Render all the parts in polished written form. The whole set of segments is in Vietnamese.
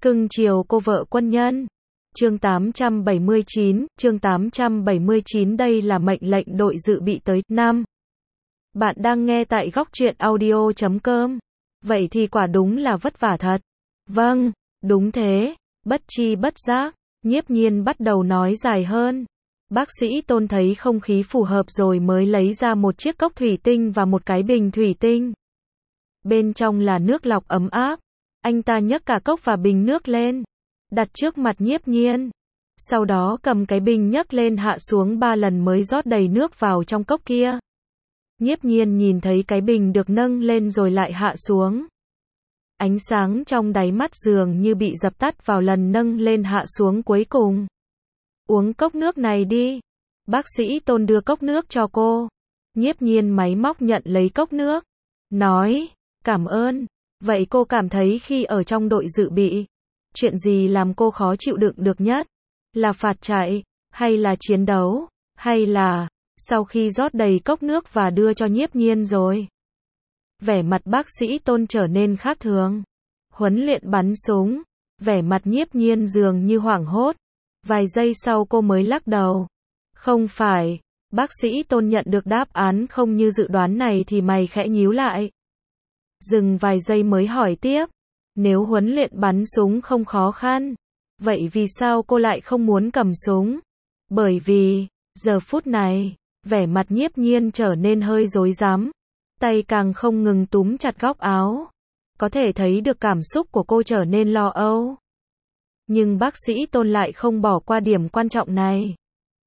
Cưng chiều cô vợ quân nhân. Chương 879, đây là mệnh lệnh đội dự bị tới. Nam. Bạn đang nghe tại góc truyện audio.com. Vậy thì quả đúng là vất vả thật. Vâng, đúng thế. Bất chi bất giác, Nhiếp Nhiên bắt đầu nói dài hơn. Bác sĩ Tôn thấy không khí phù hợp rồi mới lấy ra một chiếc cốc thủy tinh và một cái bình thủy tinh. Bên trong là nước lọc ấm áp. Anh ta nhấc cả cốc và bình nước lên, đặt trước mặt Nhiếp Nhiên. Sau đó cầm cái bình nhấc lên hạ xuống 3 lần mới rót đầy nước vào trong cốc kia. Nhiếp Nhiên nhìn thấy cái bình được nâng lên rồi lại hạ xuống. Ánh sáng trong đáy mắt dường như bị dập tắt vào lần nâng lên hạ xuống cuối cùng. Uống cốc nước này đi. Bác sĩ Tôn đưa cốc nước cho cô. Nhiếp Nhiên máy móc nhận lấy cốc nước. Nói, cảm ơn. Vậy cô cảm thấy khi ở trong đội dự bị, chuyện gì làm cô khó chịu đựng được nhất? Là phạt chạy, hay là chiến đấu, hay là... Sau khi rót đầy cốc nước và đưa cho Nhiếp Nhiên rồi, vẻ mặt bác sĩ Tôn trở nên khác thường. Huấn luyện bắn súng. Vẻ mặt Nhiếp Nhiên dường như hoảng hốt. Vài giây sau cô mới lắc đầu. Không phải. Bác sĩ Tôn nhận được đáp án không như dự đoán này thì mày khẽ nhíu lại. Dừng vài giây mới hỏi tiếp. Nếu huấn luyện bắn súng không khó khăn, vậy vì sao cô lại không muốn cầm súng? Bởi vì, giờ phút này, vẻ mặt Nhiếp Nhiên trở nên hơi rối rắm. Tay càng không ngừng túm chặt góc áo. Có thể thấy được cảm xúc của cô trở nên lo âu. Nhưng bác sĩ Tôn lại không bỏ qua điểm quan trọng này.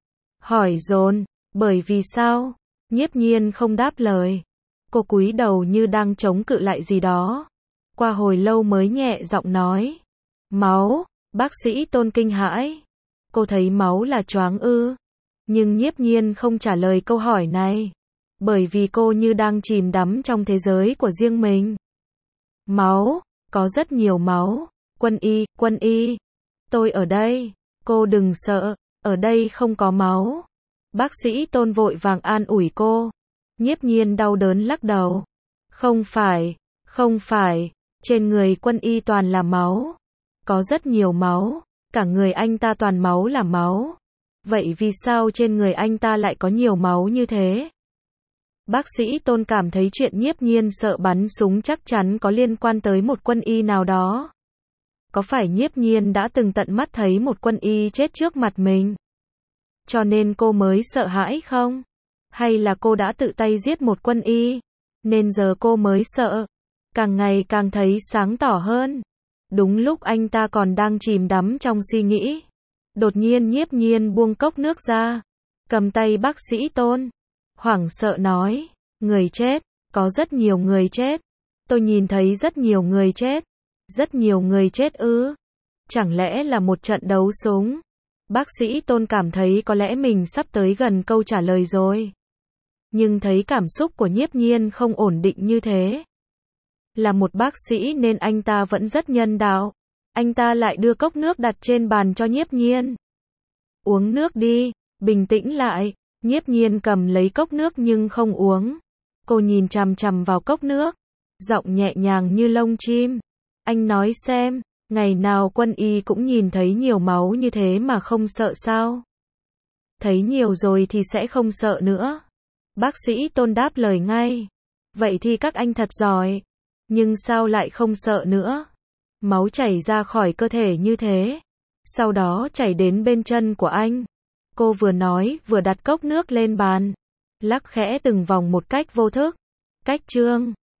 Hỏi dồn, bởi vì sao? Nhiếp Nhiên không đáp lời. Cô cúi đầu như đang chống cự lại gì đó. Qua hồi lâu mới nhẹ giọng nói. Máu. Bác sĩ Tôn kinh hãi. Cô thấy máu là choáng ư? Nhưng Nhiếp Nhiên không trả lời câu hỏi này. Bởi vì cô như đang chìm đắm trong thế giới của riêng mình. Máu. Có rất nhiều máu. Quân y. Tôi ở đây. Cô đừng sợ. Ở đây không có máu. Bác sĩ Tôn vội vàng an ủi cô. Nhiếp Nhiên đau đớn lắc đầu. Không phải. Trên người quân y toàn là máu. Có rất nhiều máu. Cả người anh ta toàn máu là máu. Vậy vì sao trên người anh ta lại có nhiều máu như thế? Bác sĩ Tôn cảm thấy chuyện Nhiếp Nhiên sợ bắn súng chắc chắn có liên quan tới một quân y nào đó. Có phải Nhiếp Nhiên đã từng tận mắt thấy một quân y chết trước mặt mình, cho nên cô mới sợ hãi không? Hay là cô đã tự tay giết một quân y, nên giờ cô mới sợ? Càng ngày càng thấy sáng tỏ hơn. Đúng lúc anh ta còn đang chìm đắm trong suy nghĩ, đột nhiên Nhiếp Nhiên buông cốc nước ra, cầm tay bác sĩ Tôn, hoảng sợ nói, người chết, có rất nhiều người chết. Tôi nhìn thấy rất nhiều người chết. Rất nhiều người chết ư? Chẳng lẽ là một trận đấu súng? Bác sĩ Tôn cảm thấy có lẽ mình sắp tới gần câu trả lời rồi. Nhưng thấy cảm xúc của Nhiếp Nhiên không ổn định như thế. Là một bác sĩ nên anh ta vẫn rất nhân đạo. Anh ta lại đưa cốc nước đặt trên bàn cho Nhiếp Nhiên. Uống nước đi, bình tĩnh lại. Nhiếp Nhiên cầm lấy cốc nước nhưng không uống. Cô nhìn chằm chằm vào cốc nước, giọng nhẹ nhàng như lông chim. Anh nói xem, ngày nào quân y cũng nhìn thấy nhiều máu như thế mà không sợ sao? Thấy nhiều rồi thì sẽ không sợ nữa. Bác sĩ Tôn đáp lời ngay. Vậy thì các anh thật giỏi. Nhưng sao lại không sợ nữa? Máu chảy ra khỏi cơ thể như thế, sau đó chảy đến bên chân của anh. Cô vừa nói vừa đặt cốc nước lên bàn, lắc khẽ từng vòng một cách vô thức. Cách chương